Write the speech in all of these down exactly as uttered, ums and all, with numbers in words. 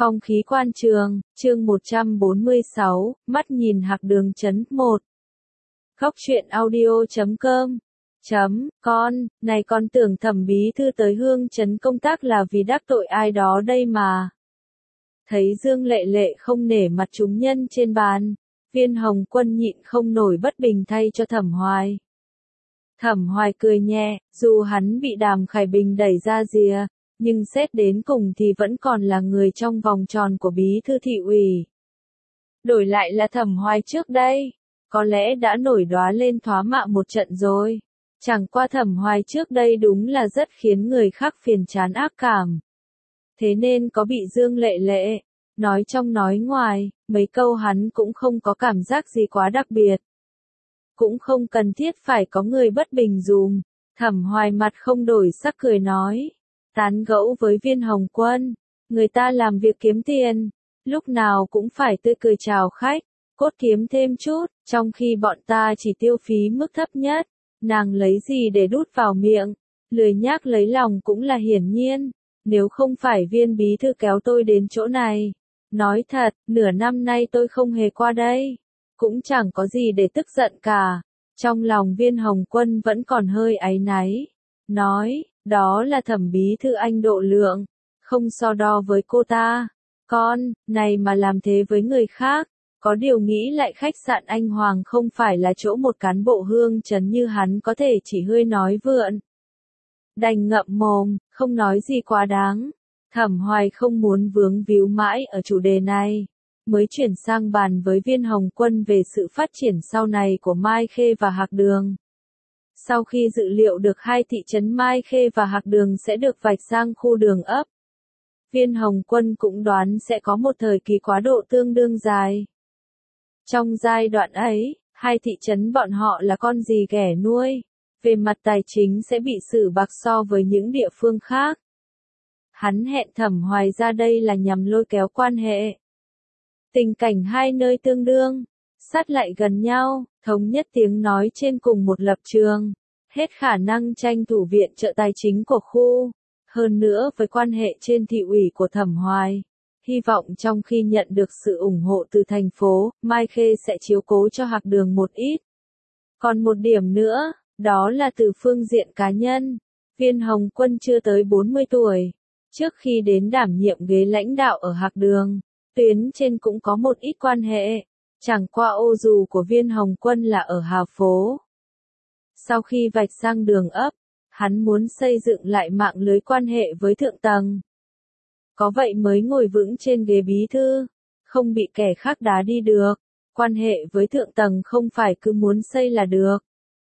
Phong khí quan trường, chương một trăm bốn mươi sáu, mắt nhìn Hạc Đường chấm một. Góc truyện audio chấm com. Chấm, con, này con tưởng Thẩm bí thư tới Hương Trấn công tác là vì đắc tội ai đó đây mà. Thấy Dương Lệ Lệ không nể mặt chúng nhân trên bàn, Viên Hồng Quân nhịn không nổi bất bình thay cho Thẩm Hoài. Thẩm Hoài cười nhẹ, dù hắn bị Đàm Khải Bình đẩy ra rìa, nhưng xét đến cùng thì vẫn còn là người trong vòng tròn của bí thư thị ủy. Đổi lại là Thẩm Hoài trước đây, có lẽ đã nổi đoá lên thoá mạ một trận rồi. Chẳng qua Thẩm Hoài trước đây đúng là rất khiến người khác phiền chán ác cảm. Thế nên có bị Dương Lệ Lệ nói trong nói ngoài, mấy câu hắn cũng không có cảm giác gì quá đặc biệt. Cũng không cần thiết phải có người bất bình dùm. Thẩm Hoài mặt không đổi sắc cười nói. Tán gẫu với Viên Hồng Quân, người ta làm việc kiếm tiền, lúc nào cũng phải tươi cười chào khách, cốt kiếm thêm chút, trong khi bọn ta chỉ tiêu phí mức thấp nhất, nàng lấy gì để đút vào miệng, lười nhác lấy lòng cũng là hiển nhiên, nếu không phải Viên bí thư kéo tôi đến chỗ này. Nói thật, nửa năm nay tôi không hề qua đây, cũng chẳng có gì để tức giận cả. Trong lòng Viên Hồng Quân vẫn còn hơi áy náy, nói, đó là Thẩm bí thư anh độ lượng, không so đo với cô ta. Con, này mà làm thế với người khác, có điều nghĩ lại khách sạn Anh Hoàng không phải là chỗ một cán bộ Hương Trấn như hắn có thể chỉ hơi nói vượn. Đành ngậm mồm, không nói gì quá đáng. Thẩm Hoài không muốn vướng víu mãi ở chủ đề này, mới chuyển sang bàn với Viên Hồng Quân về sự phát triển sau này của Mai Khê và Hạc Đường. Sau khi dự liệu được hai thị trấn Mai Khê và Hạc Đường sẽ được vạch sang khu đường ấp, Viên Hồng Quân cũng đoán sẽ có một thời kỳ quá độ tương đương dài. Trong giai đoạn ấy, hai thị trấn bọn họ là con gì ghẻ nuôi, về mặt tài chính sẽ bị xử bạc so với những địa phương khác. Hắn hẹn Thẩm Hoài ra đây là nhằm lôi kéo quan hệ. Tình cảnh hai nơi tương đương, sát lại gần nhau, thống nhất tiếng nói trên cùng một lập trường, hết khả năng tranh thủ viện trợ tài chính của khu. Hơn nữa với quan hệ trên thị ủy của Thẩm Hoài, hy vọng trong khi nhận được sự ủng hộ từ thành phố, Mai Khê sẽ chiếu cố cho Hạc Đường một ít. Còn một điểm nữa, đó là từ phương diện cá nhân. Viên Hồng Quân chưa tới bốn mươi tuổi. Trước khi đến đảm nhiệm ghế lãnh đạo ở Hạc Đường, tuyến trên cũng có một ít quan hệ. Chẳng qua ô dù của Viên Hồng Quân là ở Hà Phố. Sau khi vạch sang đường ấp, hắn muốn xây dựng lại mạng lưới quan hệ với thượng tầng. Có vậy mới ngồi vững trên ghế bí thư, không bị kẻ khác đá đi được. Quan hệ với thượng tầng không phải cứ muốn xây là được.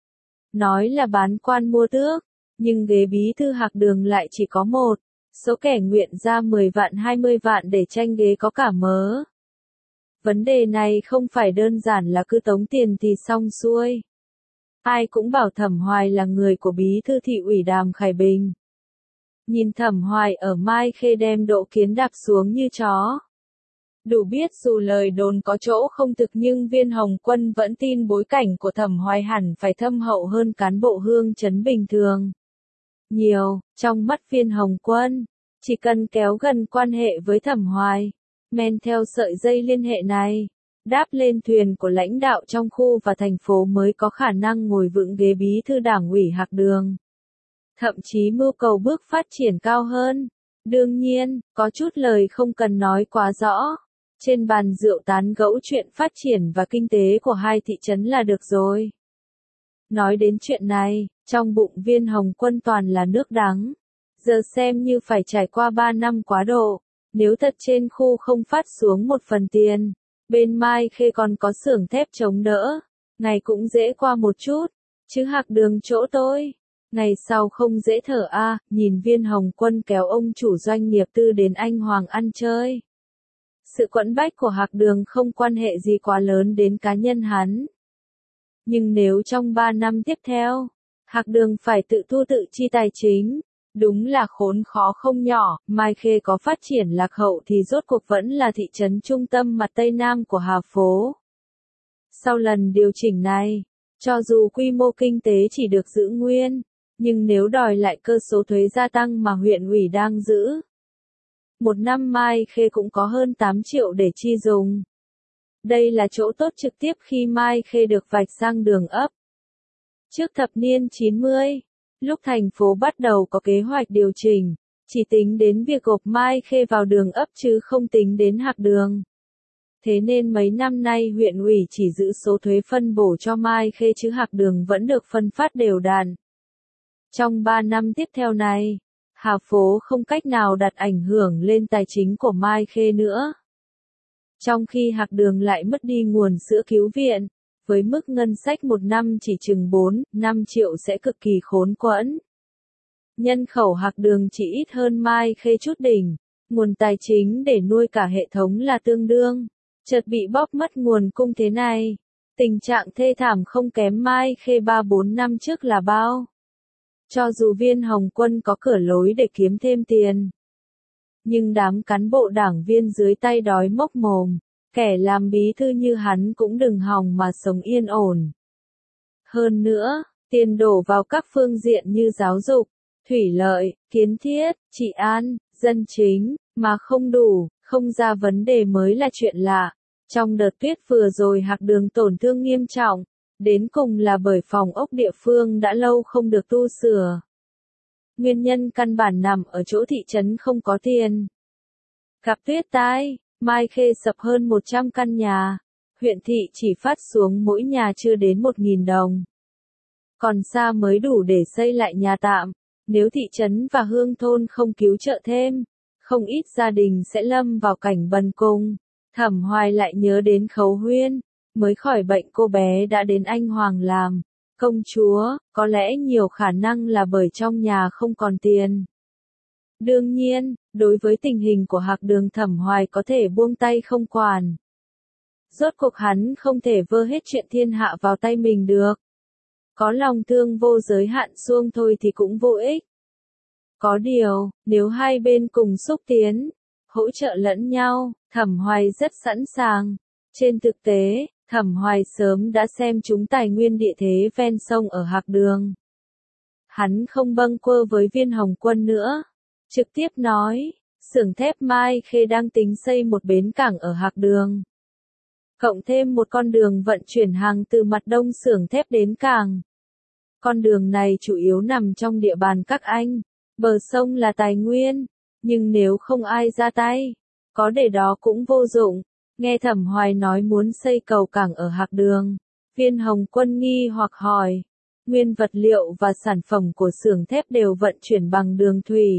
Nói là bán quan mua tước, nhưng ghế bí thư Hạc Đường lại chỉ có một. Số kẻ nguyện ra mười vạn hai mươi vạn để tranh ghế có cả mớ. Vấn đề này không phải đơn giản là cứ tống tiền thì xong xuôi. Ai cũng bảo Thẩm Hoài là người của bí thư thị ủy Đàm Khải Bình. Nhìn Thẩm Hoài ở Mai Khê đem Độ Kiến đạp xuống như chó. Đủ biết dù lời đồn có chỗ không thực nhưng Viên Hồng Quân vẫn tin bối cảnh của Thẩm Hoài hẳn phải thâm hậu hơn cán bộ Hương Trấn bình thường. Nhiều, trong mắt Viên Hồng Quân, chỉ cần kéo gần quan hệ với Thẩm Hoài, men theo sợi dây liên hệ này, đáp lên thuyền của lãnh đạo trong khu và thành phố mới có khả năng ngồi vững ghế bí thư đảng ủy Hạc Đường. Thậm chí mưu cầu bước phát triển cao hơn. Đương nhiên, có chút lời không cần nói quá rõ. Trên bàn rượu tán gẫu chuyện phát triển và kinh tế của hai thị trấn là được rồi. Nói đến chuyện này, trong bụng Viên Hồng Quân toàn là nước đắng. Giờ xem như phải trải qua ba năm quá độ. Nếu thật trên khu không phát xuống một phần tiền, bên Mai Khê còn có xưởng thép chống đỡ, ngày cũng dễ qua một chút. Chứ Hạc Đường chỗ tôi, ngày sau không dễ thở a. À, nhìn Viên Hồng Quân kéo ông chủ doanh nghiệp tư đến Anh Hoàng ăn chơi. Sự quẫn bách của Hạc Đường không quan hệ gì quá lớn đến cá nhân hắn. Nhưng nếu trong ba năm tiếp theo, Hạc Đường phải tự thu tự chi tài chính, đúng là khốn khó không nhỏ. Mai Khê có phát triển lạc hậu thì rốt cuộc vẫn là thị trấn trung tâm mặt Tây Nam của Hà Phố. Sau lần điều chỉnh này, cho dù quy mô kinh tế chỉ được giữ nguyên, nhưng nếu đòi lại cơ số thuế gia tăng mà huyện ủy đang giữ, Một năm Mai Khê cũng có hơn tám triệu để chi dùng. Đây là chỗ tốt trực tiếp khi Mai Khê được vạch sang đường ấp. Trước thập niên chín mươi, lúc thành phố bắt đầu có kế hoạch điều chỉnh, chỉ tính đến việc gộp Mai Khê vào đường ấp chứ không tính đến hạc đường. Thế nên mấy năm nay huyện ủy chỉ giữ số thuế phân bổ cho Mai Khê chứ hạc đường vẫn được phân phát đều đặn. Trong ba năm tiếp theo này, Hà Phố không cách nào đặt ảnh hưởng lên tài chính của Mai Khê nữa. Trong khi hạc đường lại mất đi nguồn sữa cứu viện, với mức ngân sách một năm chỉ chừng bốn, năm triệu sẽ cực kỳ khốn quẫn. Nhân khẩu hạc đường chỉ ít hơn Mai Khê chút đỉnh, nguồn tài chính để nuôi cả hệ thống là tương đương, chợt bị bóp mất nguồn cung thế này. Tình trạng thê thảm không kém Mai Khê ba bốn năm trước là bao. Cho dù Viên Hồng Quân có cửa lối để kiếm thêm tiền, nhưng đám cán bộ đảng viên dưới tay đói mốc mồm, kẻ làm bí thư như hắn cũng đừng hòng mà sống yên ổn. Hơn nữa, tiền đổ vào các phương diện như giáo dục, thủy lợi, kiến thiết, trị an, dân chính, mà không đủ, không ra vấn đề mới là chuyện lạ. Trong đợt tuyết vừa rồi hạc đường tổn thương nghiêm trọng, đến cùng là bởi phòng ốc địa phương đã lâu không được tu sửa. Nguyên nhân căn bản nằm ở chỗ thị trấn không có tiền. Gặp tuyết tai, Mai Khê sập hơn một trăm căn nhà, huyện thị chỉ phát xuống mỗi nhà chưa đến một nghìn đồng. Còn xa mới đủ để xây lại nhà tạm, nếu thị trấn và hương thôn không cứu trợ thêm, không ít gia đình sẽ lâm vào cảnh bần cùng. Thẩm Hoài lại nhớ đến Khấu Huyên, mới khỏi bệnh cô bé đã đến anh Hoàng làm công chúa, có lẽ nhiều khả năng là bởi trong nhà không còn tiền. Đương nhiên, đối với tình hình của hạc đường Thẩm Hoài có thể buông tay không quản. Rốt cuộc hắn không thể vơ hết chuyện thiên hạ vào tay mình được. Có lòng thương vô giới hạn xuông thôi thì cũng vô ích. Có điều, nếu hai bên cùng xúc tiến, hỗ trợ lẫn nhau, Thẩm Hoài rất sẵn sàng. Trên thực tế, Thẩm Hoài sớm đã xem chúng tài nguyên địa thế ven sông ở hạc đường. Hắn không bâng quơ với Viên Hồng Quân nữa. Trực tiếp nói, xưởng thép Mai Khê đang tính xây một bến cảng ở hạc đường. Cộng thêm một con đường vận chuyển hàng từ mặt đông xưởng thép đến cảng. Con đường này chủ yếu nằm trong địa bàn các anh. Bờ sông là tài nguyên, nhưng nếu không ai ra tay, có để đó cũng vô dụng. Nghe Thẩm Hoài nói muốn xây cầu cảng ở hạc đường, Viên Hồng Quân nghi hoặc hỏi, nguyên vật liệu và sản phẩm của xưởng thép đều vận chuyển bằng đường thủy.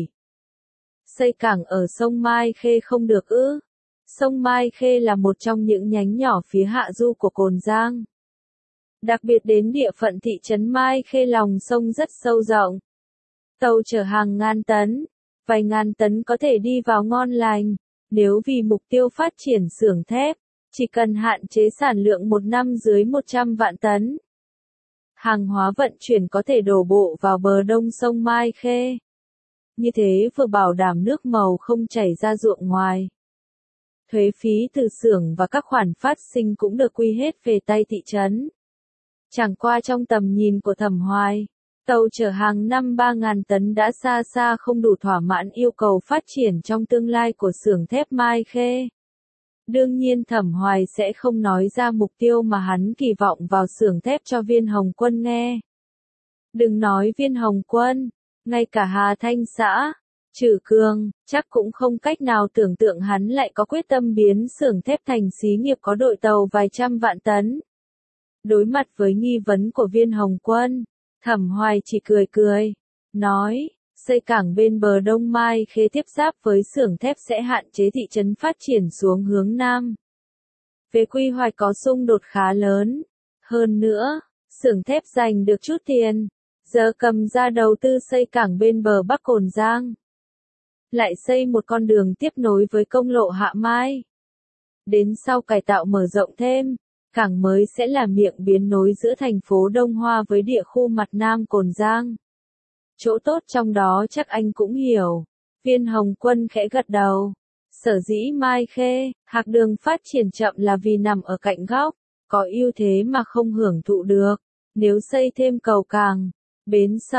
Xây cảng ở sông Mai Khê không được ư? Sông Mai Khê là một trong những nhánh nhỏ phía hạ du của Cồn Giang. Đặc biệt đến địa phận thị trấn Mai Khê lòng sông rất sâu rộng. Tàu chở hàng ngàn tấn, vài ngàn tấn có thể đi vào ngon lành. Nếu vì mục tiêu phát triển xưởng thép, chỉ cần hạn chế sản lượng một năm dưới một trăm vạn tấn. Hàng hóa vận chuyển có thể đổ bộ vào bờ đông sông Mai Khê. Như thế vừa bảo đảm nước màu không chảy ra ruộng ngoài. Thuế phí từ xưởng và các khoản phát sinh cũng được quy hết về tay thị trấn. Chẳng qua trong tầm nhìn của Thẩm Hoài, tàu chở hàng năm ba nghìn tấn đã xa xa không đủ thỏa mãn yêu cầu phát triển trong tương lai của xưởng thép Mai Khê. Đương nhiên Thẩm Hoài sẽ không nói ra mục tiêu mà hắn kỳ vọng vào xưởng thép cho Viên Hồng Quân nghe. Đừng nói Viên Hồng Quân, ngay cả Hà Thanh xã, Trử Cường, chắc cũng không cách nào tưởng tượng hắn lại có quyết tâm biến xưởng thép thành xí nghiệp có đội tàu vài trăm vạn tấn. Đối mặt với nghi vấn của Viên Hồng Quân, Thẩm Hoài chỉ cười cười, nói, xây cảng bên bờ đông Mai Khê tiếp giáp với xưởng thép sẽ hạn chế thị trấn phát triển xuống hướng nam. Về quy hoạch có xung đột khá lớn. Hơn nữa, xưởng thép giành được chút tiền, giờ cầm ra đầu tư xây cảng bên bờ Bắc Cồn Giang. Lại xây một con đường tiếp nối với công lộ Hạ Mai. Đến sau cải tạo mở rộng thêm, cảng mới sẽ là miệng biến nối giữa thành phố Đông Hoa với địa khu mặt Nam Cồn Giang. Chỗ tốt trong đó chắc anh cũng hiểu. Viên Hồng Quân khẽ gật đầu. Sở dĩ Mai Khê, hạc đường phát triển chậm là vì nằm ở cạnh góc, có ưu thế mà không hưởng thụ được. Nếu xây thêm cầu cảng, bến sông,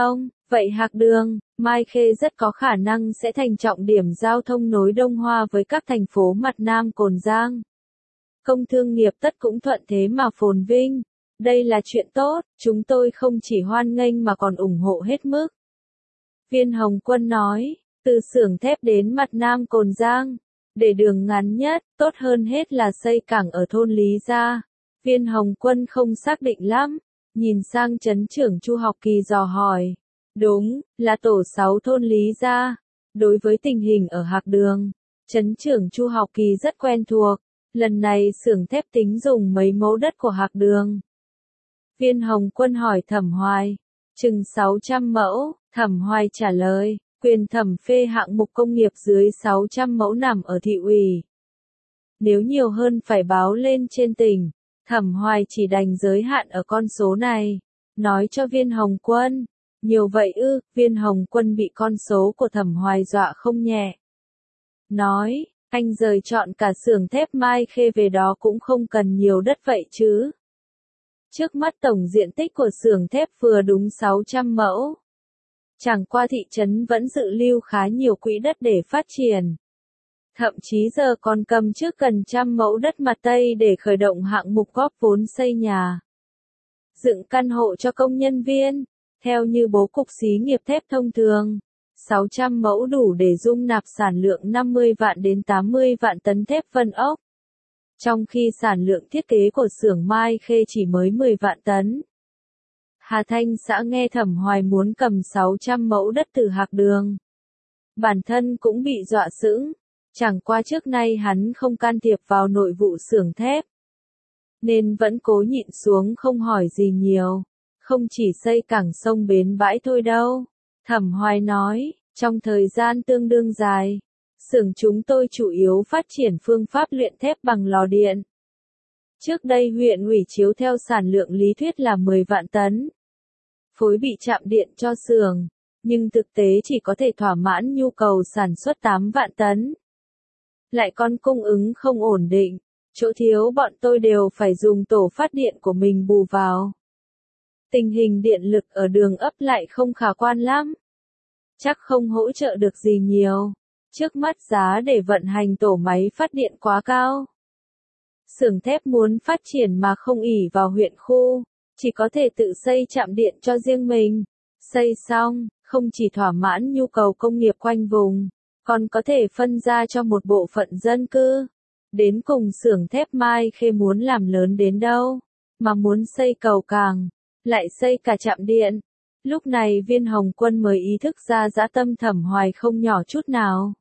Vậy Hạc Đường, Mai Khê rất có khả năng sẽ thành trọng điểm giao thông nối Đông Hoa với các thành phố mặt Nam Cồn Giang. Công thương nghiệp tất cũng thuận thế mà phồn vinh. Đây là chuyện tốt, chúng tôi không chỉ hoan nghênh mà còn ủng hộ hết mức. Viên Hồng Quân nói, từ xưởng thép đến mặt Nam Cồn Giang, để đường ngắn nhất, tốt hơn hết là xây cảng ở thôn Lý Gia. Viên Hồng Quân không xác định lắm, nhìn sang trấn trưởng Chu Học Kỳ dò hỏi. Đúng, là tổ sáu thôn Lý Gia. Đối với tình hình ở Hạc Đường, trấn trưởng Chu Học Kỳ rất quen thuộc. Lần này xưởng thép tính dùng mấy mẫu đất của Hạc Đường. Viên Hồng Quân hỏi Thẩm Hoài. Chừng sáu trăm mẫu, Thẩm Hoài trả lời. Quyền thẩm phê hạng mục công nghiệp dưới sáu trăm mẫu nằm ở thị ủy. Nếu nhiều hơn phải báo lên trên tỉnh. Thẩm Hoài chỉ đành giới hạn ở con số này. Nói cho Viên Hồng Quân. Nhiều vậy ư, Viên Hồng Quân bị con số của Thẩm Hoài dọa không nhẹ. Nói, anh rời chọn cả xưởng thép Mai Khê về đó cũng không cần nhiều đất vậy chứ. Trước mắt tổng diện tích của xưởng thép vừa đúng sáu trăm mẫu. Chẳng qua thị trấn vẫn dự lưu khá nhiều quỹ đất để phát triển. Thậm chí giờ còn cầm trước gần trăm mẫu đất mặt Tây để khởi động hạng mục góp vốn xây nhà. Dựng căn hộ cho công nhân viên, theo như bố cục xí nghiệp thép thông thường. sáu trăm mẫu đủ để dung nạp sản lượng năm mươi vạn đến tám mươi vạn tấn thép vân ốc. Trong khi sản lượng thiết kế của xưởng Mai Khê chỉ mới mười vạn tấn. Hà Thanh xã nghe Thẩm Hoài muốn cầm sáu trăm mẫu đất từ Hạc Đường. Bản thân cũng bị dọa sững, chẳng qua trước nay hắn không can thiệp vào nội vụ xưởng thép. Nên vẫn cố nhịn xuống không hỏi gì nhiều, không chỉ xây cảng sông bến bãi thôi đâu. Thẩm Hoài nói, trong thời gian tương đương dài, xưởng chúng tôi chủ yếu phát triển phương pháp luyện thép bằng lò điện. Trước đây huyện ủy chiếu theo sản lượng lý thuyết là mười vạn tấn. Phối bị chạm điện cho xưởng, nhưng thực tế chỉ có thể thỏa mãn nhu cầu sản xuất tám vạn tấn. Lại còn cung ứng không ổn định, chỗ thiếu bọn tôi đều phải dùng tổ phát điện của mình bù vào. Tình hình điện lực ở đường ấp lại không khả quan lắm. Chắc không hỗ trợ được gì nhiều. Trước mắt giá để vận hành tổ máy phát điện quá cao. Xưởng thép muốn phát triển mà không ỷ vào huyện khu, chỉ có thể tự xây trạm điện cho riêng mình. Xây xong, không chỉ thỏa mãn nhu cầu công nghiệp quanh vùng, còn có thể phân ra cho một bộ phận dân cư. Đến cùng xưởng thép Mai Khê muốn làm lớn đến đâu, mà muốn xây cầu cảng, lại xây cả trạm điện. Lúc này Viên Hồng Quân mới ý thức ra dã tâm Thẩm Hoài không nhỏ chút nào.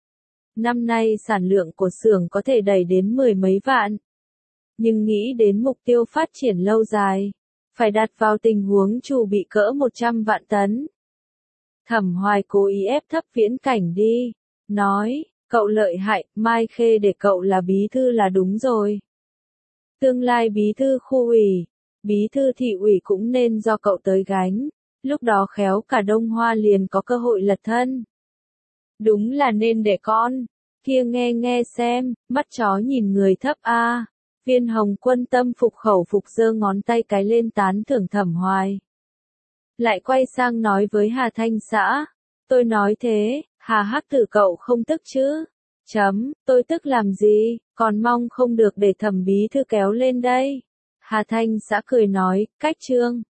Năm nay sản lượng của xưởng có thể đẩy đến mười mấy vạn. Nhưng nghĩ đến mục tiêu phát triển lâu dài, phải đặt vào tình huống chủ bị cỡ một trăm vạn tấn. Thẩm Hoài cố ý ép thấp Viễn Cảnh đi, nói, cậu lợi hại, Mai Khê để cậu là bí thư là đúng rồi. Tương lai bí thư khu ủy, bí thư thị ủy cũng nên do cậu tới gánh, lúc đó khéo cả Đông Hoa liền có cơ hội lật thân. Đúng là nên để con, kia nghe nghe xem, mắt chó nhìn người thấp a. Viên Hồng Quân tâm phục khẩu phục giơ ngón tay cái lên tán thưởng Thẩm Hoài. Lại quay sang nói với Hà Thanh xã, tôi nói thế, Hà Hắc Tử cậu không tức chứ? Chấm, tôi tức làm gì, còn mong không được để Thẩm bí thư kéo lên đây. Hà Thanh xã cười nói, cách trương.